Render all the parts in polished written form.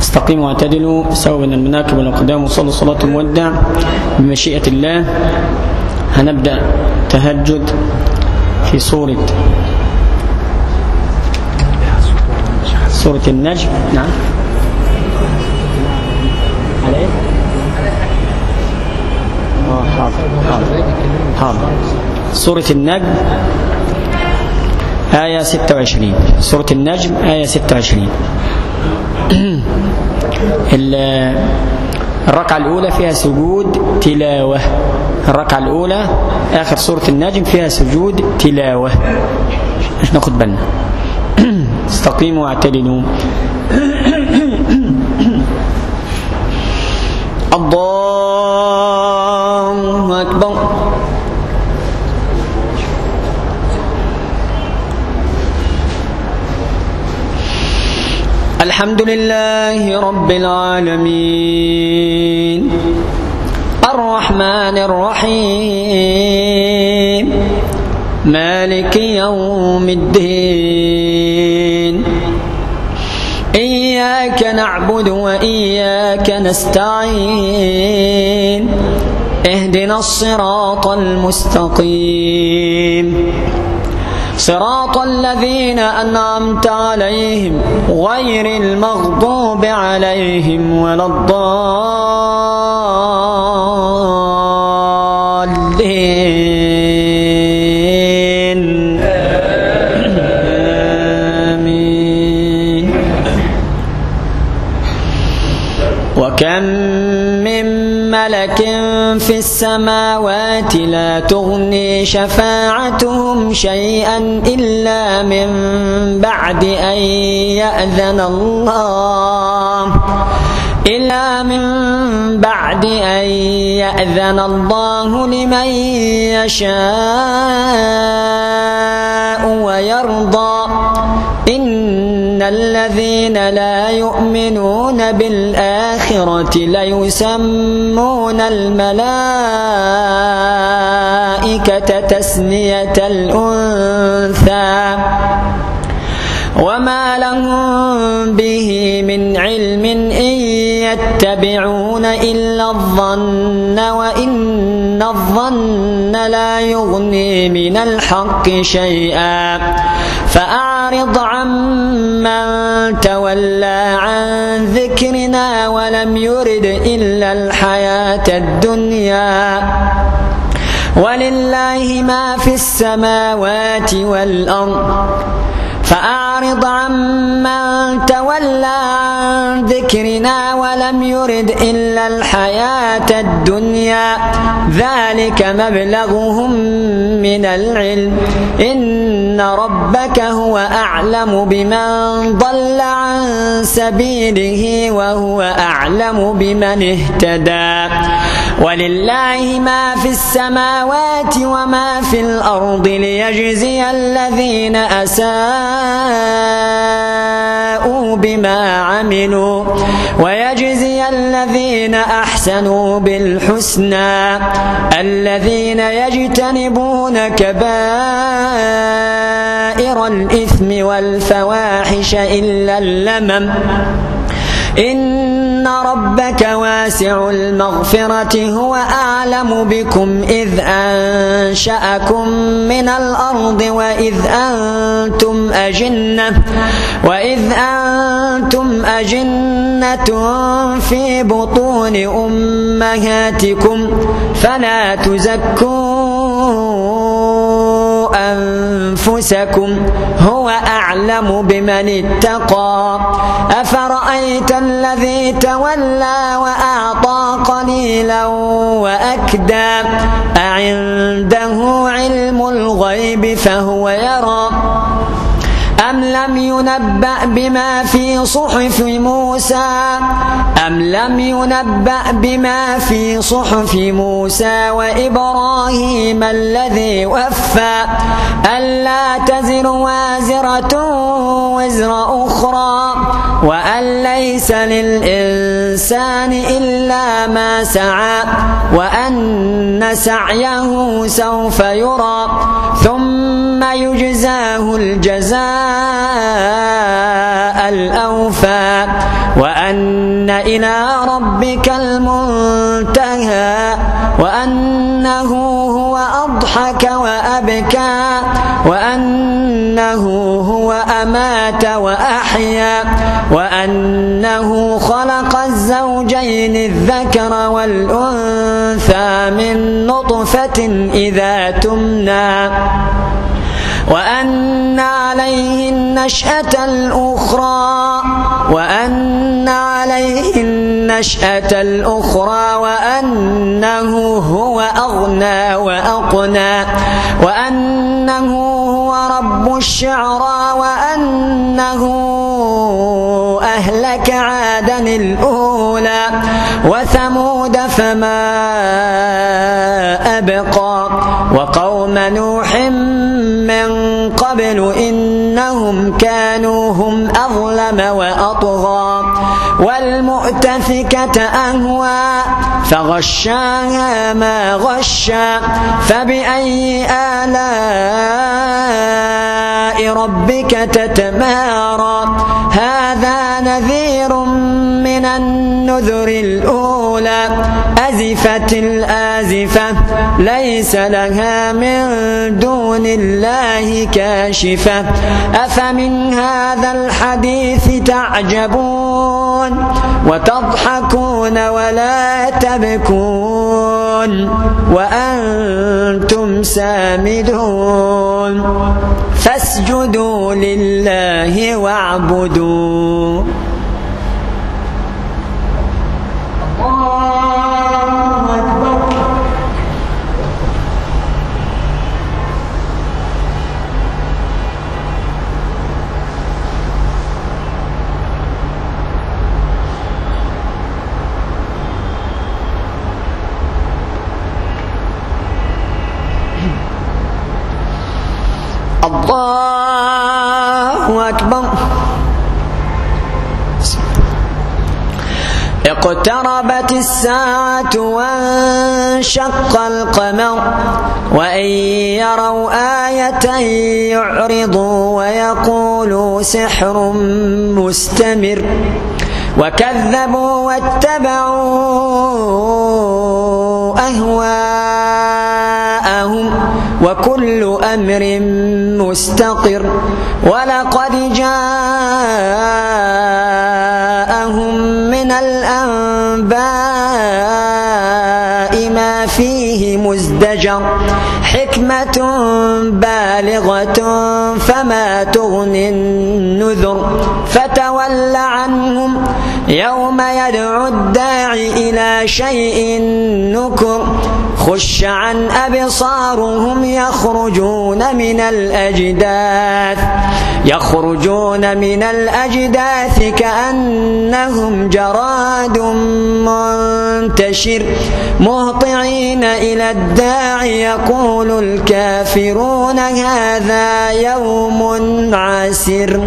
استقيموا واعتدلوا، سووا بين المناكب والأقدام، وصلوا صلاة المودع بمشيئة الله. هنبدأ تهجد في سورة النجم. نعم، على ايه؟ حاضر. سورة النجم آية 26. سورة النجم آية 26. الركعة الأولى فيها سجود تلاوة. الركعة الأولى آخر سورة النجم فيها سجود تلاوة، مش ناخد بالنا. استقيموا واعتدلوا. الله أكبر. الحمد لله رب العالمين، الرحمن الرحيم، مالك يوم الدين، إياك نعبد وإياك نستعين، اهدنا الصراط المستقيم، صراط الذين أنعمت عليهم غير المغضوب عليهم ولا الضالين. آمين. وكم من ملك في السماوات لا تغني شفاعتهم شيئا إلا من بعد أن يأذن الله لمن يشاء ويرضى. إن الذين لا يؤمنون بالآخرة ليسمون الملائكة تسمية الأنثى، وما لهم به من علم إن يتبعون إلا الظن وإن الظن لا يغني من الحق شيئا. فأعرض عمن تولى عن ذكرنا ولم يرد إلا الحياة الدنيا، ولله ما في السماوات والأرض. فأعرض عمن تولى عن ذكرنا ولم يرد إلا الحياة الدنيا، ذلك مبلغهم من العلم. إن ربك هو أعلم بمن ضل عن سبيله وهو أعلم بمن اهتدى. ولله ما في السماوات وما في الأرض ليجزي الذين أساءوا بما عملوا ويجزي الذين أحسنوا بالحسنى، الذين يجتنبون كبائر الإثم والفواحش إلا اللمم. إن ربك واسع المغفرة، هو أعلم بكم إذ أنشأكم من الأرض وإذ أنتم أجنة في بطون أمهاتكم، فلا تزكوا أنفسكم، هو أعلم بمن اتقى. أفرأيت الذي تولى وأعطى قليلا وأكدى، أعنده علم الغيب فهو يرى، أم لم ينبأ بما في صحف موسى وإبراهيم الذي وفى، ألا تزر وازرة وزر أخرى، وأن ليس للإنسان إلا ما سعى، وأن سعيه سوف يرى، ثم يجزاه الجزاء الأوفى وأن إلى ربك المنتهى وأنه هو أضحك وأبكى وأنه هو أمات وأحيا وأنه خلق الزوجين الذكر والأنثى من نطفة إذا تمنى وأن عليه النشأة الأخرى وأنه هو أغنى وأقنى وأنه هو رب الشعرى وأنه أهلك عادا الأولى وثمود فما أبقى وقوم نوح من قبل إنهم كانوا هم أظلم وأطغى والمؤتفكة أهوى فغشاها ما غشى فبأي آلاء ربك تتمارى هذا نذير من النذر الأولى أزفت الآزفة ليس لها من دون الله كاشفة أفمن هذا الحديث تعجبون وتضحكون ولا تبكون وأنتم سامدون فاسجدوا لله واعبدوا. الله أكبر. اقتربت الساعة وانشق القمر وإن يروا آية يعرضوا ويقولوا سحر مستمر وكذبوا واتبعوا أهواءهم وكل أمر مستقر ولقد جاءهم من الأنباء ما فيه مزدجر حكمة بالغة فما تغني النذر فتول عنهم يوم يدعو الداعي إلى شيء نكر خش عن أبصارهم يخرجون من الأجداث كأنهم جراد منتشر مهطعين إلى الداعي يقول الكافرون هذا يوم عسر.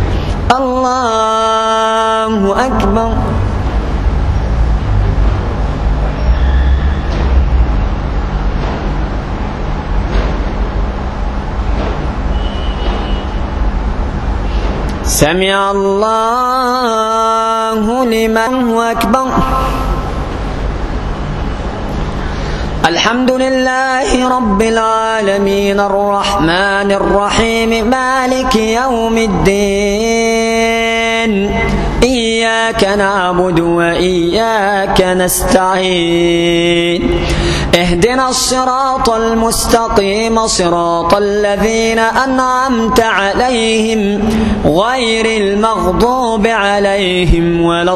الله أكبر. سمع الله لمن هو أكبر. الحمد لله رب العالمين الرحمن الرحيم مالك يوم الدين إياك نعبد وإياك نستعين اهدنا الصراط المستقيم صراط الذين أنعمت عليهم غير المغضوب عليهم ولا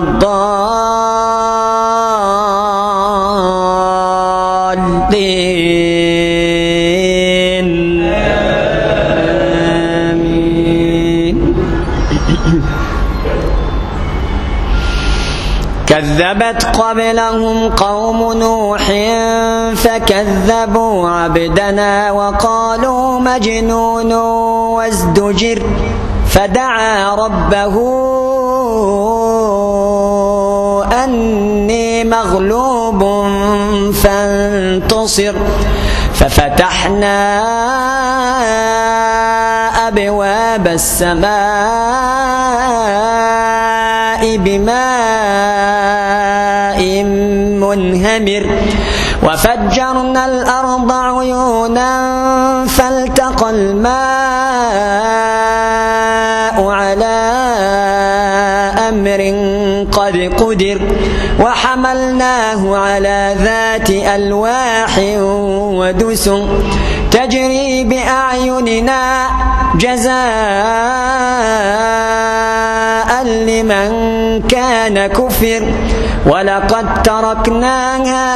الضالين آمين. كذبت قبلهم قوم نوح فكذبوا عبدنا وقالوا مجنون وازدجر فدعا ربه أني مغلوب فانتصر ففتحنا أبواب السماء بماء منهمر وفجرنا الأرض عيونا فالتقى الماء على أمر قد قدر وحملناه على ذات ألواح ودسر تجري بأعيننا جزاء لمن كان كفر ولقد تركناها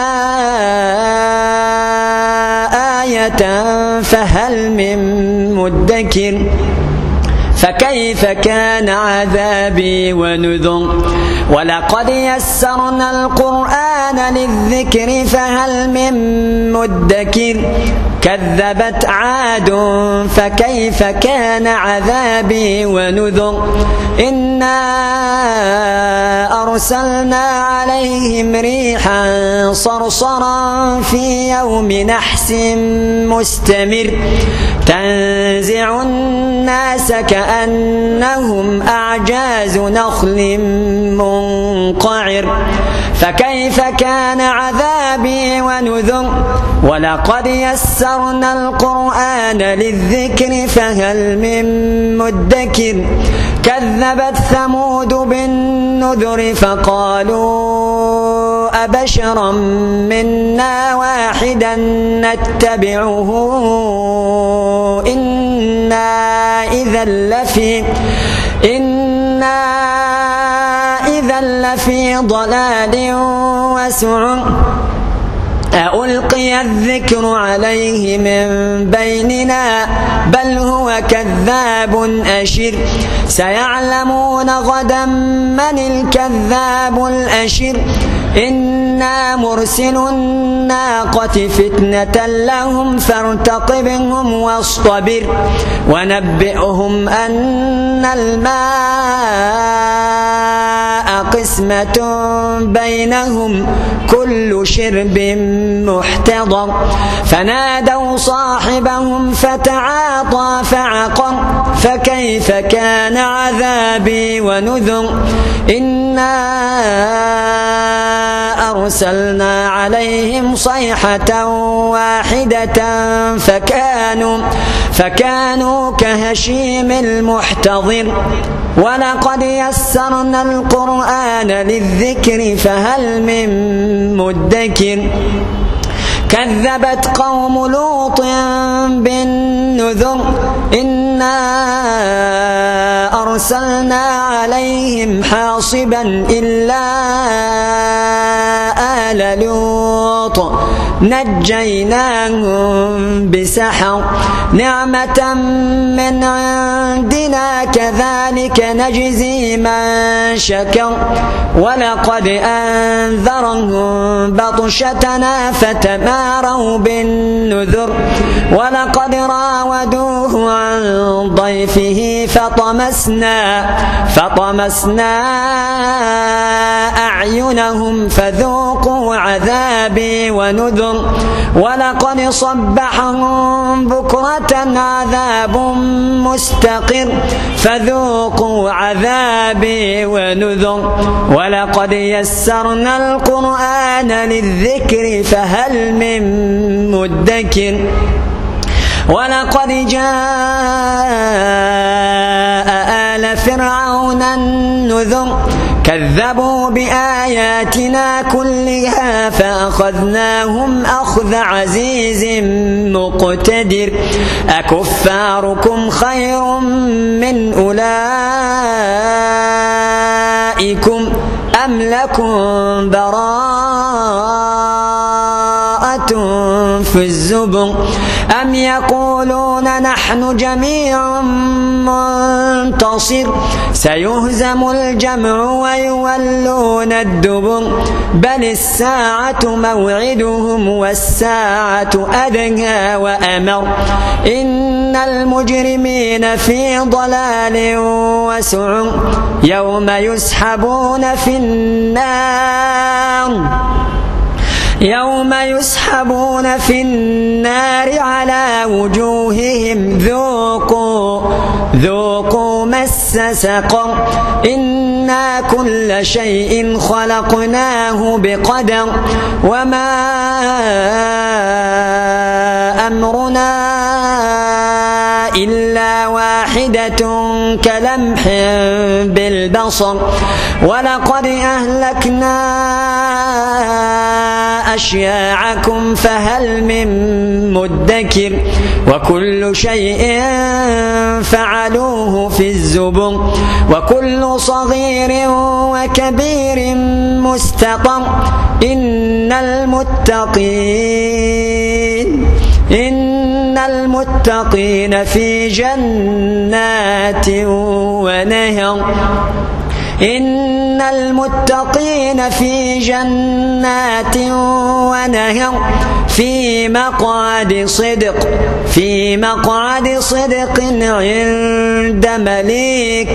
آية فهل من مدكر فكيف كان عذابي ونذر ولقد يسرنا القرآن للذكر فهل من مدكر كذبت عاد فكيف كان عذابي ونذر إنا أرسلنا عليهم ريحا صرصرا في يوم نحس مستمر تنزع الناس كأنهم أعجاز نخل منقعر فكيف كان عذابي ونذر ولقد يسرنا القرآن للذكر فهل من مدكر كذبت ثمود بالنذر فقالوا أبشرا منا واحدا نتبعه إنا إذا لفي ضلال وسعر ألقي الذكر عليه من بيننا بل هو كذاب أشر سيعلمون غدا من الكذاب الأشر إنا مرسل الناقة فتنة لهم فارتقبهم واصطبر ونبئهم أن الماء قسمة بينهم كل شرب محتضر فنادوا صاحبهم فتعاطى فعقر فكيف كان عذابي ونذر إنا أرسلنا عليهم صيحة واحدة فكانوا كهشيم المحتضر ولقد يسرنا القرآن للذكر فهل من مدكر كذبت قوم لوط بالنذر إنا أرسلنا عليهم حاصبا إلا آل لوط نجيناهم بسحر نعمة من عندنا كذلك نجزي من شكر ولقد أنذرهم بطشتنا فتماروا بالنذر ولقد راودوه عن ضيفه فطمسنا أعينهم فذوقوا عذابي ونذر ولقد صبحهم بكرة عذاب مستقر فذوقوا عذابي ونذر ولقد يسرنا القرآن للذكر فهل من مدكر ولقد جاء آل فرعون النذر كذبوا بآياتنا كلها فأخذناهم أخذ عزيز مقتدر أكفاركم خير من أولئكم أم لكم براءة في الزبر أم يقولون نحن جميع منتصر سيهزم الجمع ويولون الدبر بل الساعة موعدهم والساعة أدهى وأمر إن المجرمين في ضلال وسعر يوم يسحبون في النار على وجوههم ذوقوا مس سقر إن إنا كل شيء خلقناه بقدر وما أمرنا إلا واحدة كلمح بالبصر ولقد أهلكنا أشياعكم فهل من مدكر وكل شيء فعلوه في الزبر وكل صغير وكبير مستقر إن المتقين في جنات ونهر إن المتقين في جنات ونهر في مقعد صدق عند مليك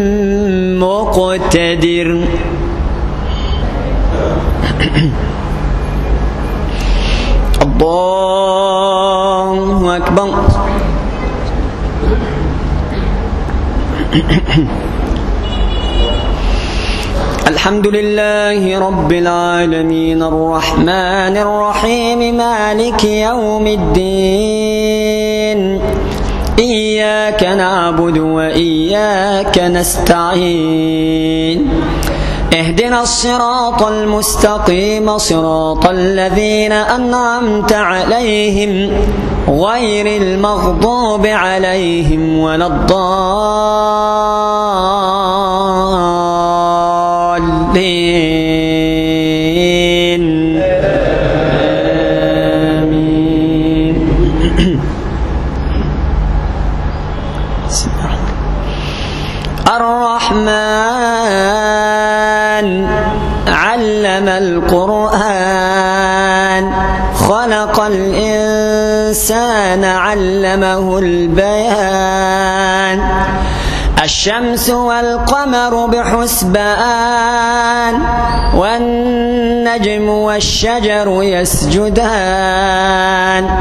مقتدر. الله أكبر. الحمد لله رب العالمين الرحمن الرحيم مالك يوم الدين إياك نعبد وإياك نستعين اهدنا الصراط المستقيم صراط الذين أنعمت عليهم غير المغضوب عليهم ولا الضالين آمين. الرحمن علم القرآن خلق الإنسان علمه البيان الشمس والقمر بحسبان والنجم والشجر يسجدان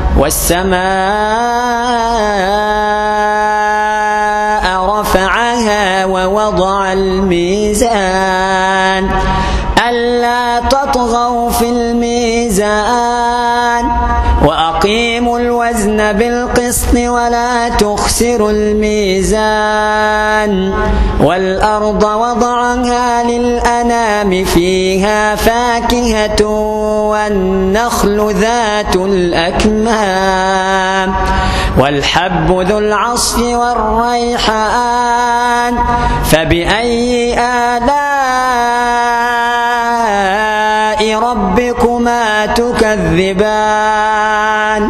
والسماء رفعها ووضع الميزان ألا تطغوا في الميزان وأقيموا الوزن بالقسط ولا تخسروا الميزان والأرض وضعها للأنام فيها فاكهة والنخل ذات الأكمام والحب ذو العصف والريحان فبأي آلاء ربكما تكذبان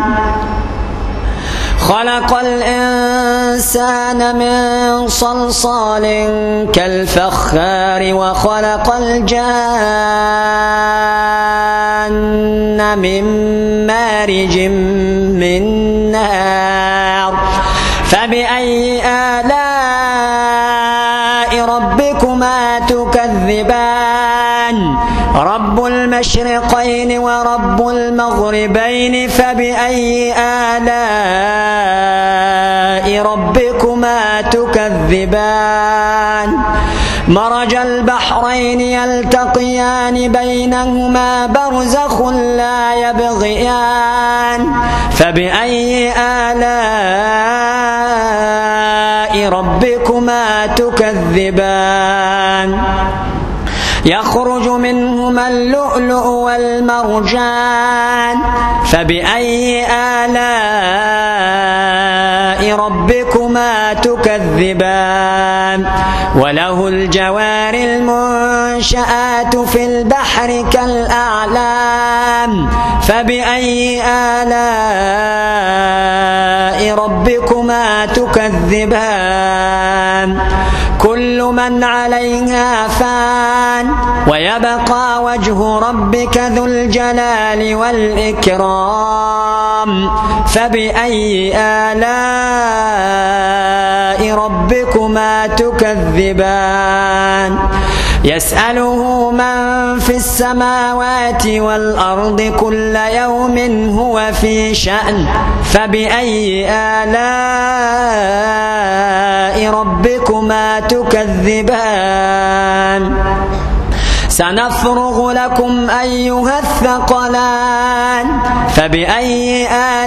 خلق الإنسان من صلصال كالفخار وخلق الجان من مارج من نار فبأي آلاء ربكما تكذبان رب المشرقين ورب المغربين فبأي آلاء ربكما تكذبان مرج البحرين يلتقيان بينهما برزخ لا يبغيان فبأي آلاء ربكما تكذبان يخرج منهما اللؤلؤ والمرجان فبأي آلاء ربكما تكذبان وله الجوار المنشآت في البحر كالأعلام فبأي آلاء ربكما تكذبان كل من عليها فان ويبقى وجه ربك ذو الجلال والإكرام فبأي آلاء ربكما تكذبان يسأله من في السماوات والأرض كل يوم هو في شأن فبأي آلاء ربكما تكذبان سنفرغ لكم أيها الثقلان فبأي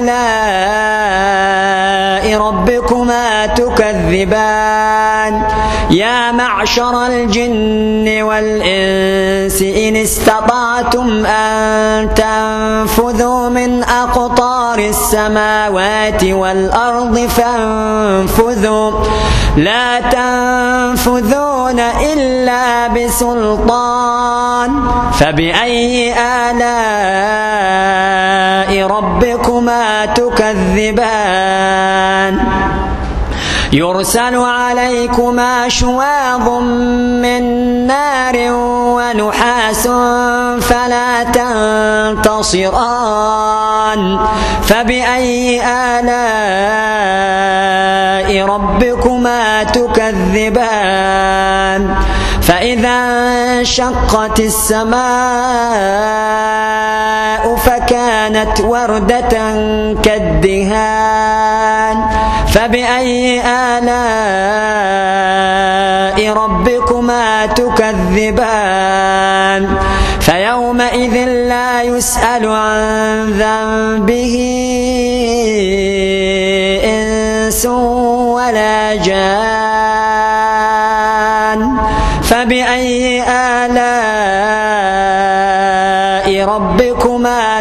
آلاء ربكما تكذبان يا معشر الجن والإنس إن استطعتم أن تنفذوا من أقطار السماوات والأرض فانفذوا لا تنفذون إلا بسلطان فبأي آلاء ربكما تكذبان يرسل عليكما شواظ من نار ونحاس فلا تنتصران فبأي آلاء ربكما تكذبان فإذا انشقت السماء فكانت وردة كالدهان فبأي آلاء ربكما تكذبان فيومئذ لا يسأل عن ذنبه إنس ولا جان فبأي آلاء ربكما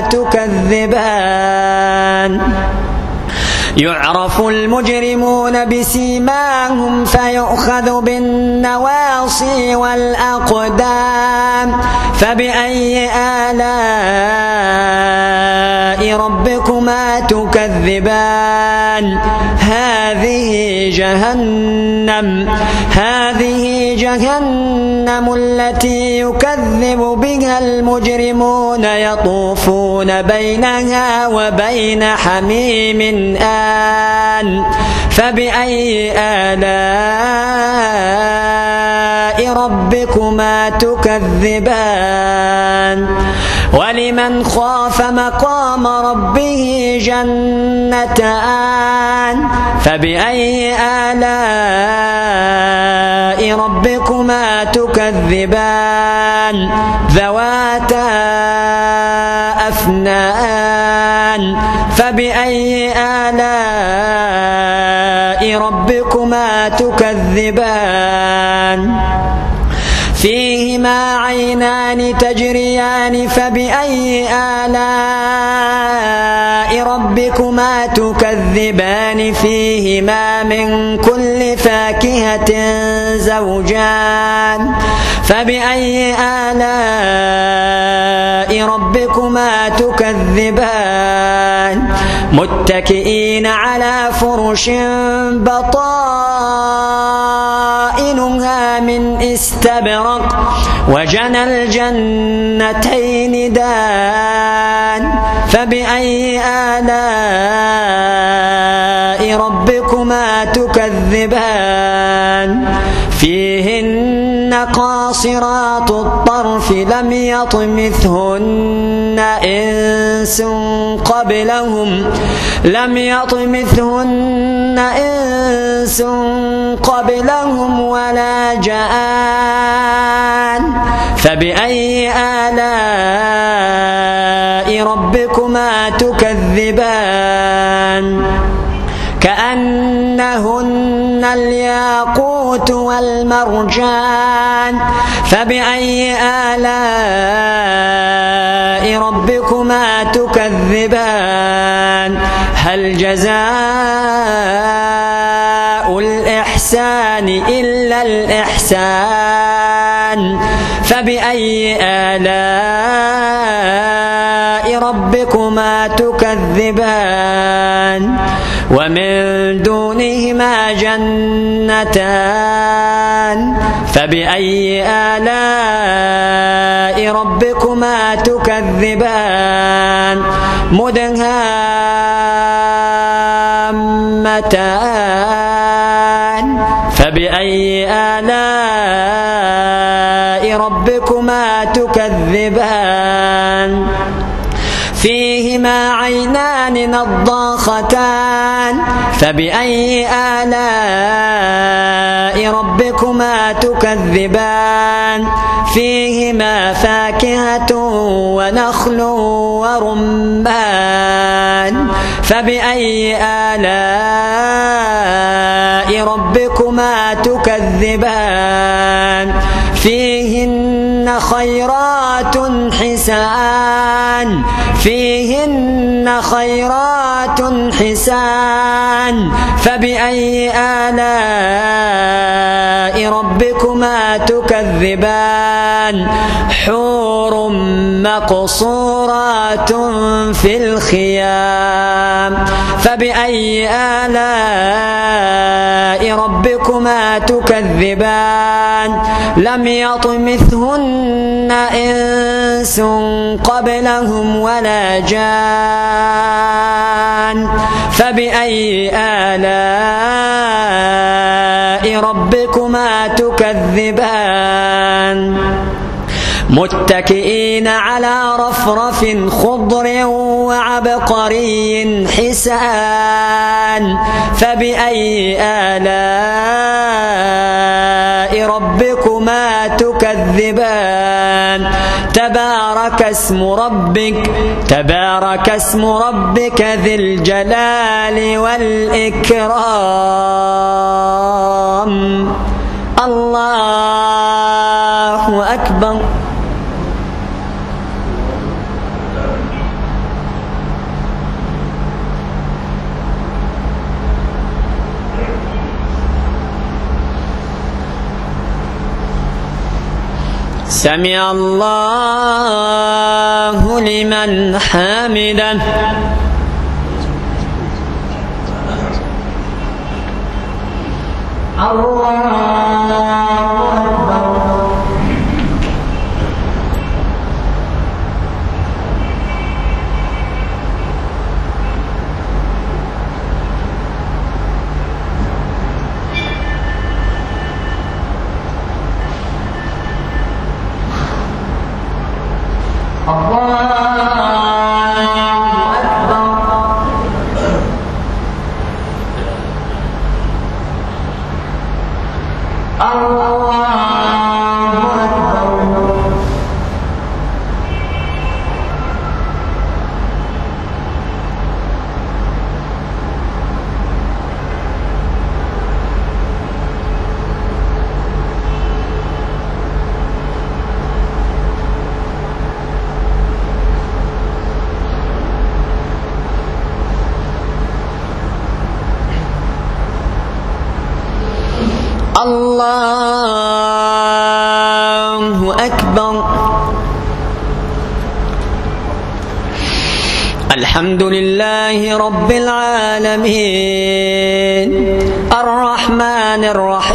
تكذبان يعرف المجرمون بسيماهم فيؤخذ بالنواصي والأقدام فبأي آلاء ربكما تكذبان هذه جهنم التي يكذب بها المجرمون يطوفون بينها وبين حميم آن فبأي آلاء ربكما تكذبان ولمن خاف مقام ربه جنتان فبأي آلاء ربكما تكذبان ذواتا أفنان فبأي آلاء ربكما تكذبان فيهما عينان تجريان فبأي آلاء ربكما تكذبان فيهما من كل فاكهة زوجان فبأي آلاء ربكما تكذبان متكئين على فرش بطائنها من استبرق وجنى الجنتين دان فبأي آلاء ربكما تكذبان فيهن قاصرات الطرف لم يطمثهن إنس قبلهم ولا جان فبأي آلاء ربكما تكذبان كأنهن الياقوت والمرجان فبأي آلاء ربكما تكذبان هل جزاء الإحسان إلا الإحسان فبأي آلاء ربكما تكذبان ومن دونهما جنتان فبأي آلاء ربكما تكذبان مدهامتان فبأي آلاء ربكما تكذبان فيهما عينان نضاختان فبأي آلاء ربكما تكذبان فيهما فاكهة ونخل ورمان فبأي آلاء ربكما تكذبان فيهن خيرات حسان فيهن خيرات حسان فبأي آلاء ربكما تكذبان حور مقصورات في الخيام فبأي آلاء ربكما تكذبان لم يطمثهن إنس قبلهم ولا جان فبأي آلاء ربكما تكذبان متكئين على رفرف خضر وعبقري حسان فبأي آلاء ربكما تكذبان تبارك اسم ربك ذي الجلال والإكرام الله أكبر سمع الله لمن حمده الله أكبر الحمد لله رب العالمين الرحمن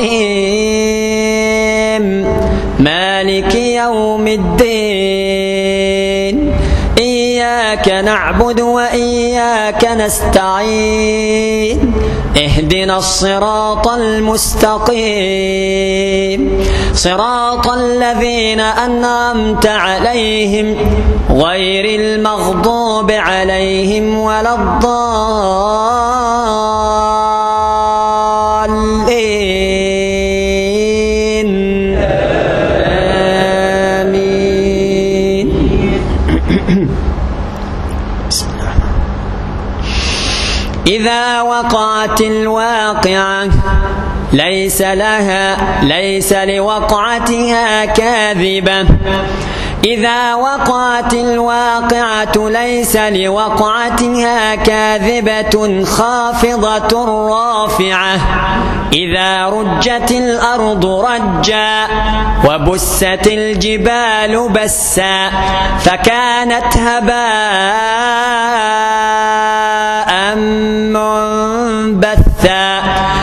الرحيم مالك يوم الدين إياك نعبد وإياك نستعين اهدنا الصراط المستقيم صراط الذين أنعمت عليهم غير المغضوب عليهم ولا الضالين آمين إذا وقعت الواقعة ليس لوقعتها كاذبة إذا وقعت الواقعة ليس لوقعتها كاذبة خافضة رافعة إذا رجت الأرض رجا وبست الجبال بسا فكانت هباء منبثا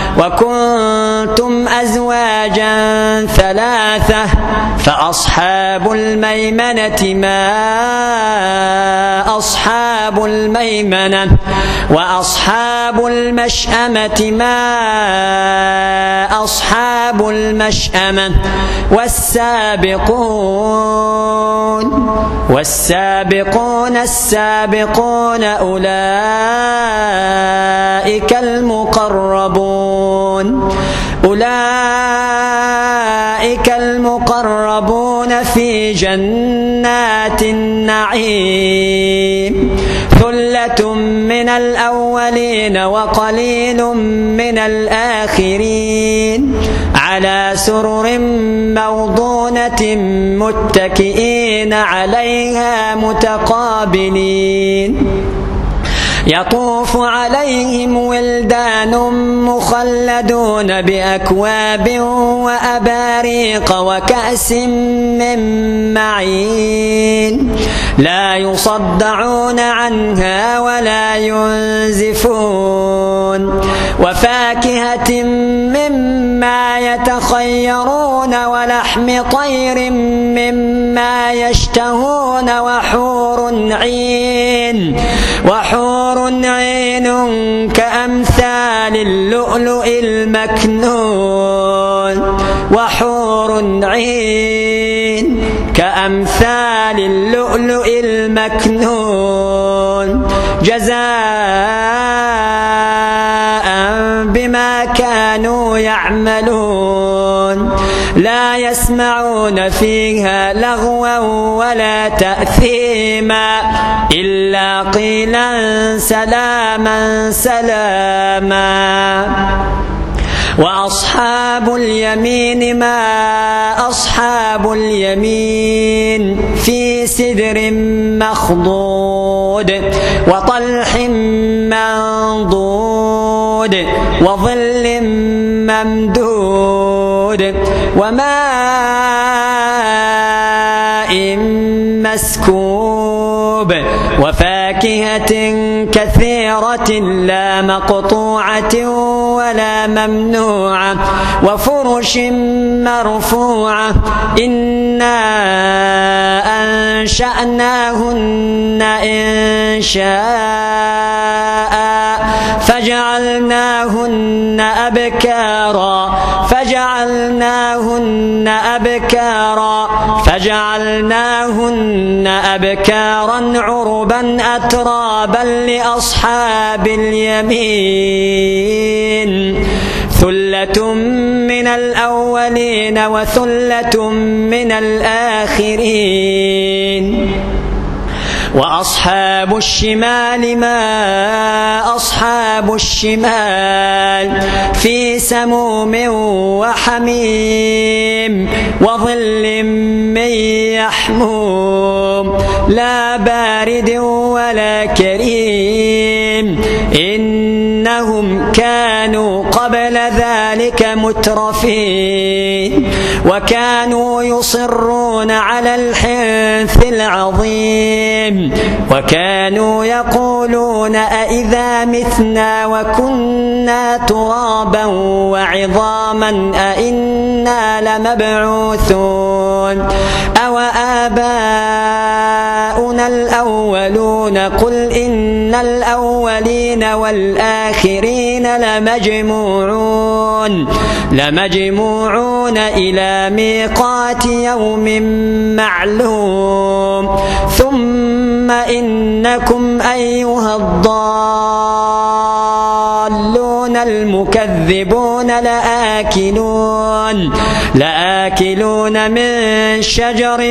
وكنتم أزواجا ثلاثة فأصحاب الميمنة ما أصحاب الميمنة وأصحاب المشأمة ما أصحاب المشأمة والسابقون والسابقون السابقون أولئك المقربون في جنات النعيم ثلة من الأولين وقليل من الآخرين على سرر موضونة متكئين عليها متقابلين يطوف عليهم ولدان مخلدون بأكواب وأباريق وكأس من معين لا يصدعون عنها ولا ينزفون وفاكهة مما يتخيرون ولحم طير مما يشتهون وحور عين كأمثال اللؤلؤ المكنون جزاء بما كانوا يعملون لا يسمعون فيها لغوا ولا تأثيما إلا قيلا سلاما سلاما وأصحاب اليمين ما أصحاب اليمين في سدر مخضود وطلح منضود وظل ممدود وماء مسكوب وفاكهة كثيرة لا مقطوعة ولا ممنوعة وفرش مرفوعة إنا أنشأناهن إنشاء فجعلناهن أبكارا عربا أترابا لأصحاب اليمين ثلة من الأولين وثلة من الآخرين وأصحاب الشمال ما أصحاب الشمال في سموم وحميم وظل من يحموم لا بارد ولا كريم إنهم كانوا قبل ذلك مترفين وكانوا يصرون على الحنث العظيم وكانوا يقولون أئذا متنا وكنا ترابا وعظاما أئنا لمبعوثون أو آباؤنا الأولون قل إن الأولين والآخرين لمجموعون إلى ميقات يوم معلوم ثم إنكم أيها الضالون المكذبون لآكلون من شجر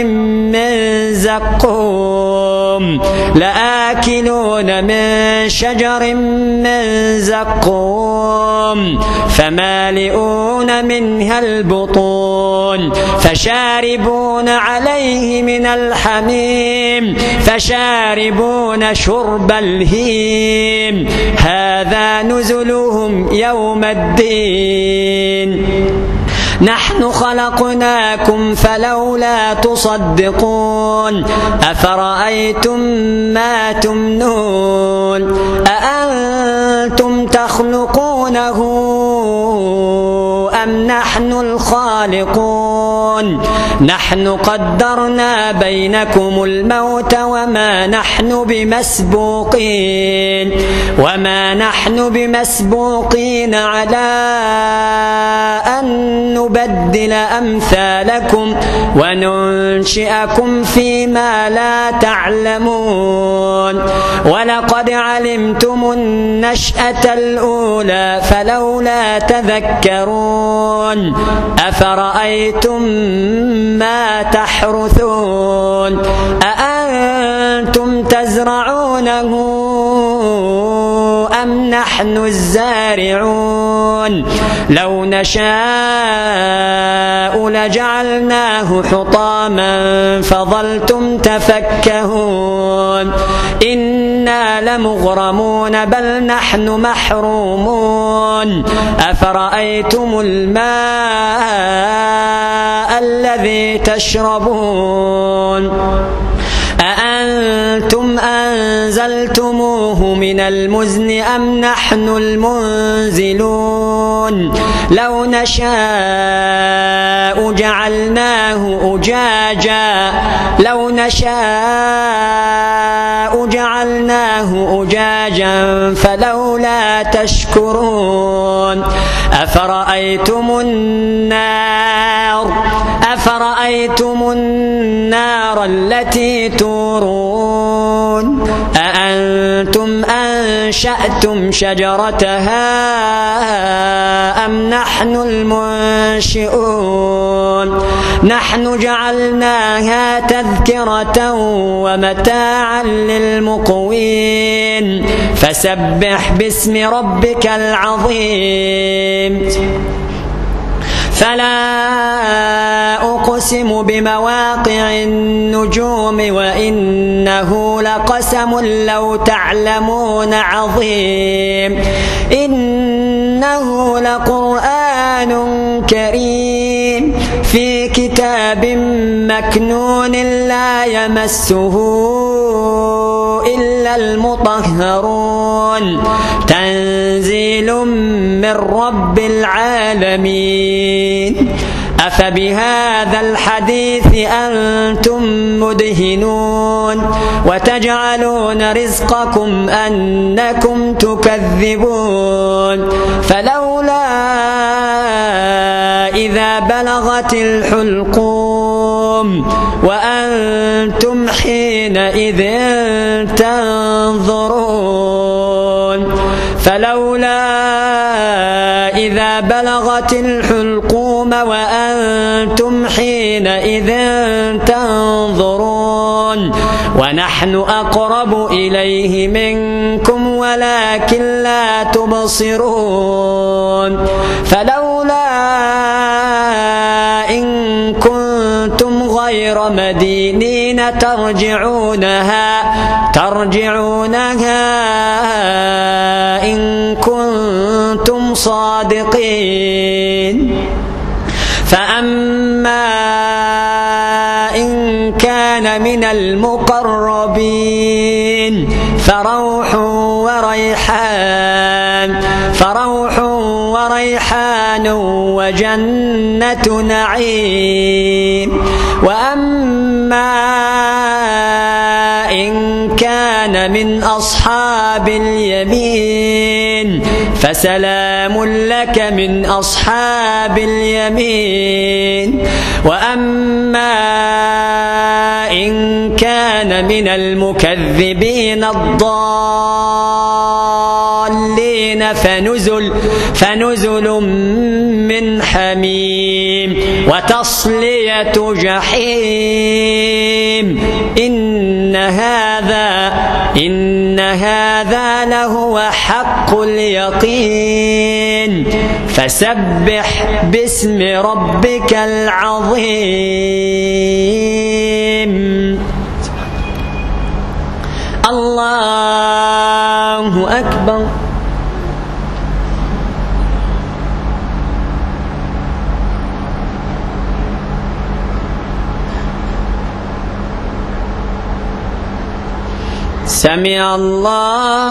من زقوم فمالئون منها البطون فشاربون عليه من الحميم فشاربون شرب الهيم هذا نزلهم يوم الدين نحن خلقناكم فلولا تصدقون أفرأيتم ما تمنون أأنتم تخلقونه أم نحن الخالقون نحن قدرنا بينكم الموت وما نحن بمسبوقين على أن نبدل أمثالكم وننشئكم فيما لا تعلمون ولقد علمتم النشأة الأولى فلولا تذكرون أفرأيتم ما تحرثون أأنتم تزرعونه أم نحن الزارعون لو نشاء لجعلناه حطاما فظلتم تفكهون إنا لمغرمون بل نحن محرومون أفرأيتم الماء الذي تشربون أأنتم أنزلتموه من المزن أم نحن المنزلون لو نشاء جعلناه أجاجا فلولا تشكرون أفرأيتم النار التي تورون أأنتم أنشأتم شجرتها أم نحن المنشئون نحن جعلناها تذكرة ومتاعا للمقوين فسبح باسم ربك العظيم فلا أقسم بمواقع النجوم وإنه لقسم لو تعلمون عظيم إنه لقرآن كريم في كتاب مكنون لا يمسه إلا المطهرون تنزيل من رب العالمين أفبهذا الحديث أنتم مدهنون وتجعلون رزقكم أنكم تكذبون فلولا إذا بلغت الحلقوم وأنتم حينئذ تنظرون فلولا إذا بلغت الحلقوم وأنتم حينئذ تنظرون ونحن أقرب إليه منكم ولكن لا تبصرون فلولا إن كنتم غير مدينين ترجعونها إن كنتم صادقين فأما إن كان من المقربين فروح وريحان وجنة نعيم وأما إن كان من أصحاب اليمين فسلام لك من أصحاب اليمين وأما إن كان من المكذبين الضالين فنزل من حميم وتصلية جحيم إن هذا لهو حق اليقين فسبح باسم ربك العظيم الله أكبر سمع الله